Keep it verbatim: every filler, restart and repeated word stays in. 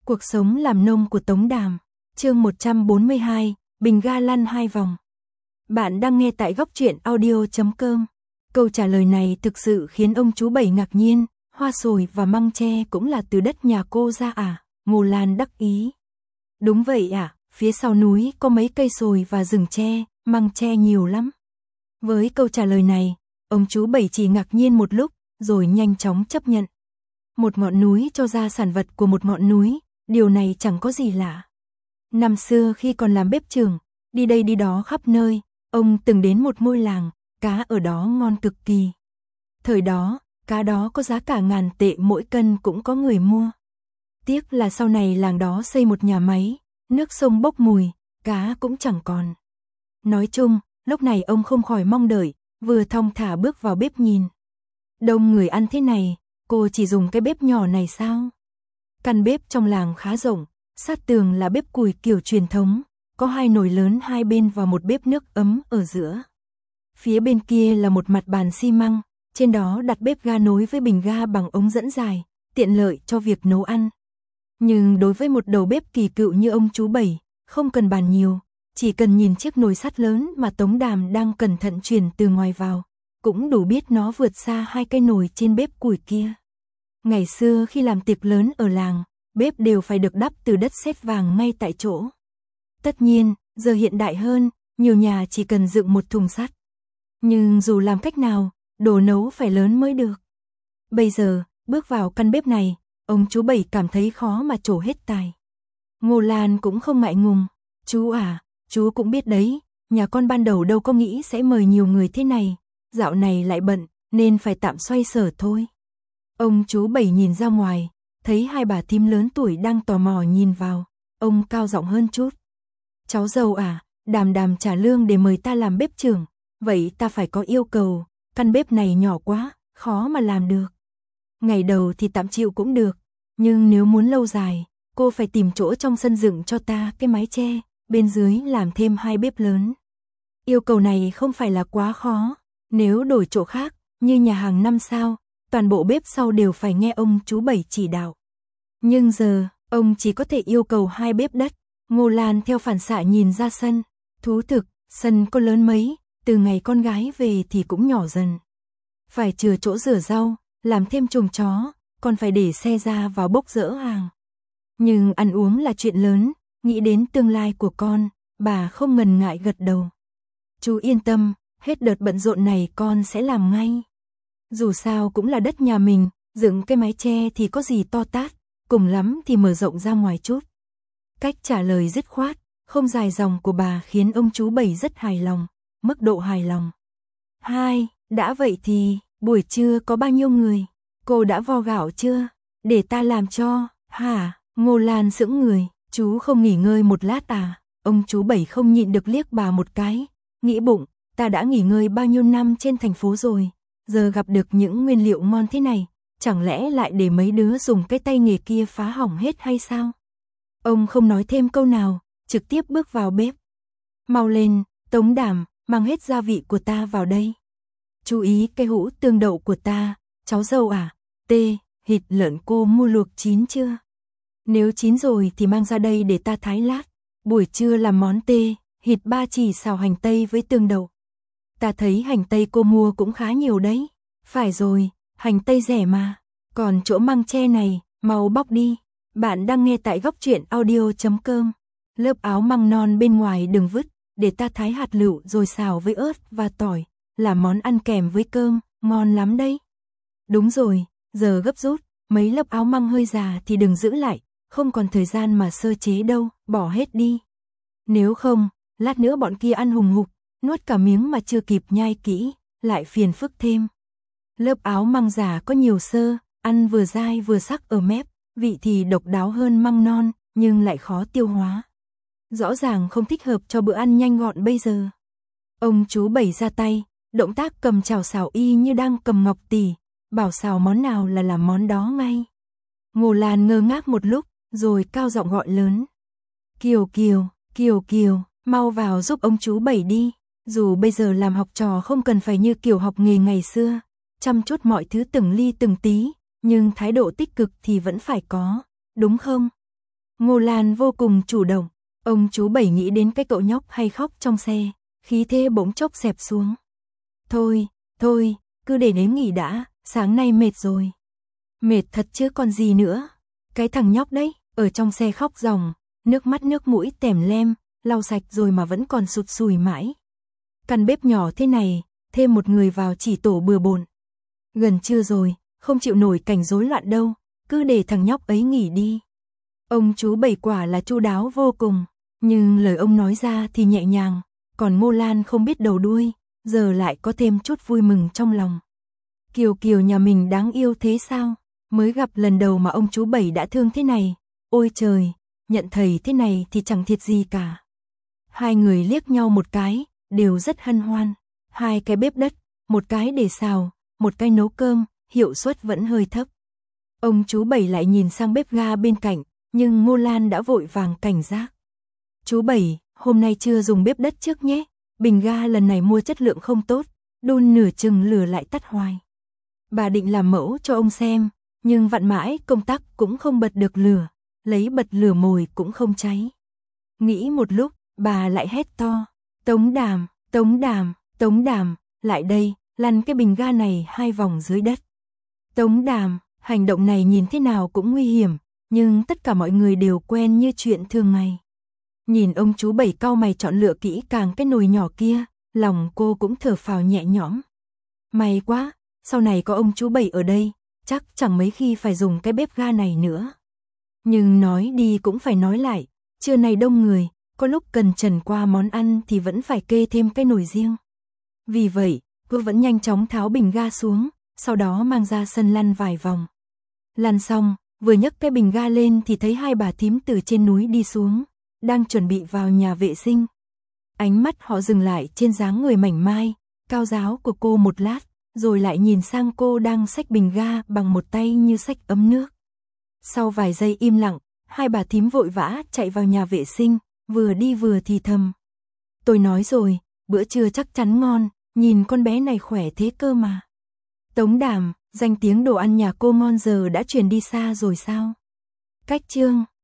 Cuộc sống làm nông của Tống Đàm, chương một trăm bốn mươi hai, bình ga lăn hai vòng. Bạn đang nghe tại góc truyện audio chấm com. Câu trả lời này thực sự khiến ông chú Bảy ngạc nhiên, hoa sồi và măng tre cũng là từ đất nhà cô ra à? Ngô Lan đắc ý. Đúng vậy à, phía sau núi có mấy cây sồi và rừng tre, măng tre nhiều lắm. Với câu trả lời này, ông chú Bảy chỉ ngạc nhiên một lúc, rồi nhanh chóng chấp nhận. Một ngọn núi cho ra sản vật của một ngọn núi, điều này chẳng có gì lạ. Năm xưa khi còn làm bếp trưởng, đi đây đi đó khắp nơi, ông từng đến một ngôi làng, cá ở đó ngon cực kỳ. Thời đó, cá đó có giá cả ngàn tệ mỗi cân cũng có người mua. Tiếc là sau này làng đó xây một nhà máy, nước sông bốc mùi, cá cũng chẳng còn. Nói chung, lúc này ông không khỏi mong đợi, vừa thong thả bước vào bếp nhìn. Đông người ăn thế này, cô chỉ dùng cái bếp nhỏ này sao? Căn bếp trong làng khá rộng, sát tường là bếp củi kiểu truyền thống, có hai nồi lớn hai bên và một bếp nước ấm ở giữa. Phía bên kia là một mặt bàn xi măng, trên đó đặt bếp ga nối với bình ga bằng ống dẫn dài, tiện lợi cho việc nấu ăn. Nhưng đối với một đầu bếp kỳ cựu như ông chú Bảy, không cần bàn nhiều, chỉ cần nhìn chiếc nồi sắt lớn mà Tống Đàm đang cẩn thận chuyển từ ngoài vào, cũng đủ biết nó vượt xa hai cái nồi trên bếp củi kia. Ngày xưa khi làm tiệc lớn ở làng, bếp đều phải được đắp từ đất sét vàng ngay tại chỗ. Tất nhiên, giờ hiện đại hơn, nhiều nhà chỉ cần dựng một thùng sắt. Nhưng dù làm cách nào, đồ nấu phải lớn mới được. Bây giờ, bước vào căn bếp này, ông chú Bảy cảm thấy khó mà trổ hết tài. Ngô Lan cũng không ngại ngùng. Chú à, chú cũng biết đấy, nhà con ban đầu đâu có nghĩ sẽ mời nhiều người thế này. Dạo này lại bận, nên phải tạm xoay sở thôi. Ông chú Bảy nhìn ra ngoài, thấy hai bà thím lớn tuổi đang tò mò nhìn vào. Ông cao giọng hơn chút. Cháu dâu à, Đàm Đàm trả lương để mời ta làm bếp trưởng. Vậy ta phải có yêu cầu, căn bếp này nhỏ quá, khó mà làm được. Ngày đầu thì tạm chịu cũng được, nhưng nếu muốn lâu dài, cô phải tìm chỗ trong sân dựng cho ta cái mái che, bên dưới làm thêm hai bếp lớn. Yêu cầu này không phải là quá khó, nếu đổi chỗ khác, như nhà hàng năm sao, toàn bộ bếp sau đều phải nghe ông chú Bảy chỉ đạo. Nhưng giờ, ông chỉ có thể yêu cầu hai bếp đất. Ngô Lan theo phản xạ nhìn ra sân, thú thực, sân có lớn mấy, từ ngày con gái về thì cũng nhỏ dần. Phải chừa chỗ rửa rau, làm thêm chuồng chó, còn phải để xe ra vào bốc dỡ hàng. Nhưng ăn uống là chuyện lớn, nghĩ đến tương lai của con, bà không ngần ngại gật đầu. Chú yên tâm, hết đợt bận rộn này con sẽ làm ngay. Dù sao cũng là đất nhà mình, dựng cái mái che thì có gì to tát, cùng lắm thì mở rộng ra ngoài chút. Cách trả lời dứt khoát, không dài dòng của bà khiến ông chú Bảy rất hài lòng, mức độ hài lòng. Hai, đã vậy thì, buổi trưa có bao nhiêu người? Cô đã vo gạo chưa? Để ta làm cho, hả? Ngô Lan sững người, chú không nghỉ ngơi một lát à? Ông chú Bảy không nhịn được liếc bà một cái, nghĩ bụng, ta đã nghỉ ngơi bao nhiêu năm trên thành phố rồi, giờ gặp được những nguyên liệu ngon thế này, chẳng lẽ lại để mấy đứa dùng cái tay nghề kia phá hỏng hết hay sao? Ông không nói thêm câu nào, trực tiếp bước vào bếp. Mau lên, Tống Đàm, mang hết gia vị của ta vào đây. Chú ý cái hũ tương đậu của ta, cháu dâu à, tê, thịt lợn cô mua luộc chín chưa? Nếu chín rồi thì mang ra đây để ta thái lát. Buổi trưa làm món tê, thịt ba chỉ xào hành tây với tương đậu. Ta thấy hành tây cô mua cũng khá nhiều đấy. Phải rồi, hành tây rẻ mà. Còn chỗ măng tre này, mau bóc đi. Bạn đang nghe tại góc truyện audio chấm com. Lớp áo măng non bên ngoài đừng vứt, để ta thái hạt lựu rồi xào với ớt và tỏi, làm món ăn kèm với cơm, ngon lắm đấy. Đúng rồi, giờ gấp rút, mấy lớp áo măng hơi già thì đừng giữ lại, không còn thời gian mà sơ chế đâu, bỏ hết đi. Nếu không, lát nữa bọn kia ăn hùng hục, nuốt cả miếng mà chưa kịp nhai kỹ, lại phiền phức thêm. Lớp áo măng già có nhiều xơ, ăn vừa dai vừa sắc ở mép, vị thì độc đáo hơn măng non, nhưng lại khó tiêu hóa. Rõ ràng không thích hợp cho bữa ăn nhanh gọn bây giờ. Ông chú Bảy ra tay, động tác cầm chảo xào y như đang cầm ngọc tỷ, bảo xào món nào là làm món đó ngay. Ngô Lan ngơ ngác một lúc, rồi cao giọng gọi lớn. Kiều Kiều, Kiều Kiều, mau vào giúp ông chú Bảy đi. Dù bây giờ làm học trò không cần phải như kiểu học nghề ngày xưa, chăm chút mọi thứ từng ly từng tí, nhưng thái độ tích cực thì vẫn phải có, đúng không? Ngô Lan vô cùng chủ động, ông chú Bảy nghĩ đến cái cậu nhóc hay khóc trong xe, khí thế bỗng chốc xẹp xuống. Thôi, thôi, cứ để nếm nghỉ đã, sáng nay mệt rồi. Mệt thật chứ còn gì nữa. Cái thằng nhóc đấy, ở trong xe khóc ròng, nước mắt nước mũi tèm lem, lau sạch rồi mà vẫn còn sụt sùi mãi. Căn bếp nhỏ thế này, thêm một người vào chỉ tổ bừa bộn. Gần trưa rồi, không chịu nổi cảnh rối loạn đâu, cứ để thằng nhóc ấy nghỉ đi. Ông chú Bảy quả là chu đáo vô cùng, nhưng lời ông nói ra thì nhẹ nhàng, còn Ngô Lan không biết đầu đuôi, giờ lại có thêm chút vui mừng trong lòng. Kiều Kiều nhà mình đáng yêu thế sao, mới gặp lần đầu mà ông chú Bảy đã thương thế này, ôi trời, nhận thầy thế này thì chẳng thiệt gì cả. Hai người liếc nhau một cái, đều rất hân hoan, hai cái bếp đất, một cái để xào, một cái nấu cơm, hiệu suất vẫn hơi thấp. Ông chú Bảy lại nhìn sang bếp ga bên cạnh, nhưng Ngô Lan đã vội vàng cảnh giác. Chú Bảy, hôm nay chưa dùng bếp đất trước nhé, bình ga lần này mua chất lượng không tốt, đun nửa chừng lửa lại tắt hoài. Bà định làm mẫu cho ông xem, nhưng vặn mãi công tắc cũng không bật được lửa, lấy bật lửa mồi cũng không cháy. Nghĩ một lúc, bà lại hét to, Tống Đàm, Tống Đàm, Tống Đàm, lại đây, lăn cái bình ga này hai vòng dưới đất. Tống Đàm, hành động này nhìn thế nào cũng nguy hiểm, nhưng tất cả mọi người đều quen như chuyện thường ngày. Nhìn ông chú Bảy cau mày chọn lựa kỹ càng cái nồi nhỏ kia, lòng cô cũng thở phào nhẹ nhõm. May quá, sau này có ông chú Bảy ở đây, chắc chẳng mấy khi phải dùng cái bếp ga này nữa. Nhưng nói đi cũng phải nói lại, trưa nay đông người, có lúc cần trần qua món ăn thì vẫn phải kê thêm cái nồi riêng. Vì vậy, cô vẫn nhanh chóng tháo bình ga xuống, sau đó mang ra sân lăn vài vòng. Lăn xong, vừa nhấc cái bình ga lên thì thấy hai bà thím từ trên núi đi xuống, đang chuẩn bị vào nhà vệ sinh. Ánh mắt họ dừng lại trên dáng người mảnh mai, cao ráo của cô một lát, rồi lại nhìn sang cô đang xách bình ga bằng một tay như xách ấm nước. Sau vài giây im lặng, hai bà thím vội vã chạy vào nhà vệ sinh, vừa đi vừa thì thầm. Tôi nói rồi, bữa trưa chắc chắn ngon, nhìn con bé này khỏe thế cơ mà. Tống Đàm, danh tiếng đồ ăn nhà cô ngon giờ đã truyền đi xa rồi sao? Cách chương